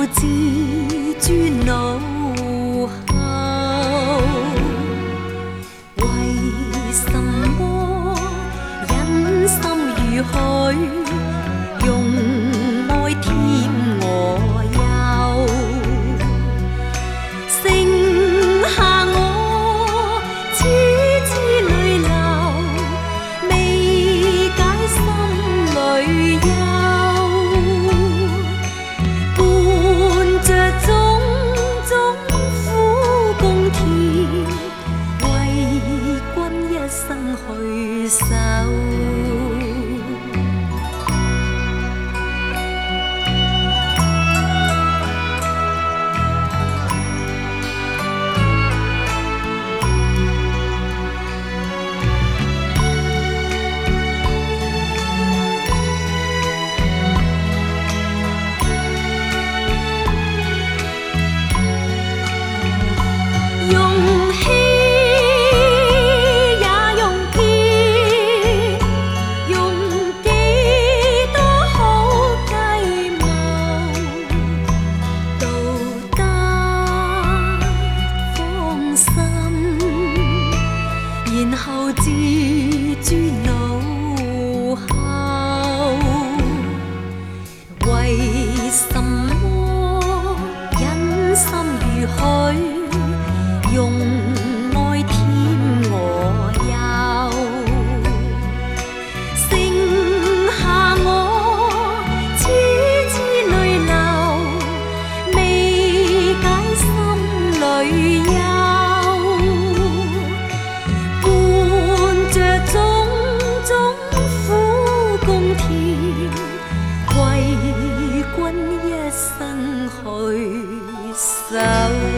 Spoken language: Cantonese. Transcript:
自尊脑后，为什么忍心如许用爱添我忧？剩下我痴痴泪流，未解心里忧。伴着种种苦共甜，为君一生去守。然後自尊腦後，為什麼忍心如許用愛添我憂？剩下我痴痴淚流，未解心裏憂。種種苦共甜，為君一生去守。